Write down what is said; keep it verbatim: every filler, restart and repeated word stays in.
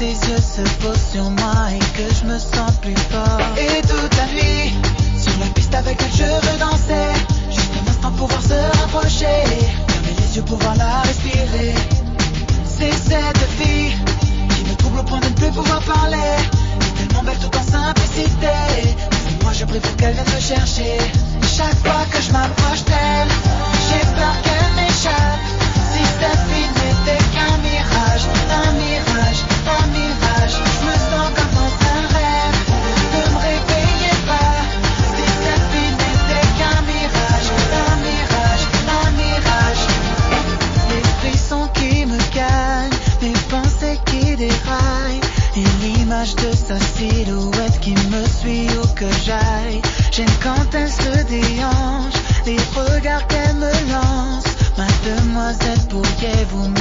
ses yeux se posent sur moi et que je me sens plus fort. Et toute la nuit, sur la piste avec elle je veux danser. Juste un instant pouvoir se rapprocher, fermer les yeux pouvoir la respirer. C'est cette fille qui me trouble au point de ne plus pouvoir parler. C'est tellement belle tout en simplicité. Moi je prie pour qu'elle vienne me chercher. Chaque fois que je m'approche d'elle, j'ai peur qu'elle m'échappe. Si cette fille n'était qu'un mirage, un mirage, un mirage, je me sens comme dans un rêve, ne me réveillez pas. Si cette fille n'était qu'un mirage, un mirage, un mirage. Les frissons qui me gagnent, les pensées qui déraillent, et l'image de sa silhouette qui me suit où que j'aille. J'aime quand elle se déhanche, les regards qu'elle me lance. Mademoiselle, pourriez-vous